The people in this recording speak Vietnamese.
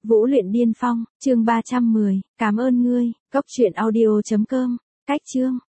Vũ luyện điên phong, chương 310, cảm ơn ngươi, cốc truyện audio.com, cách chương.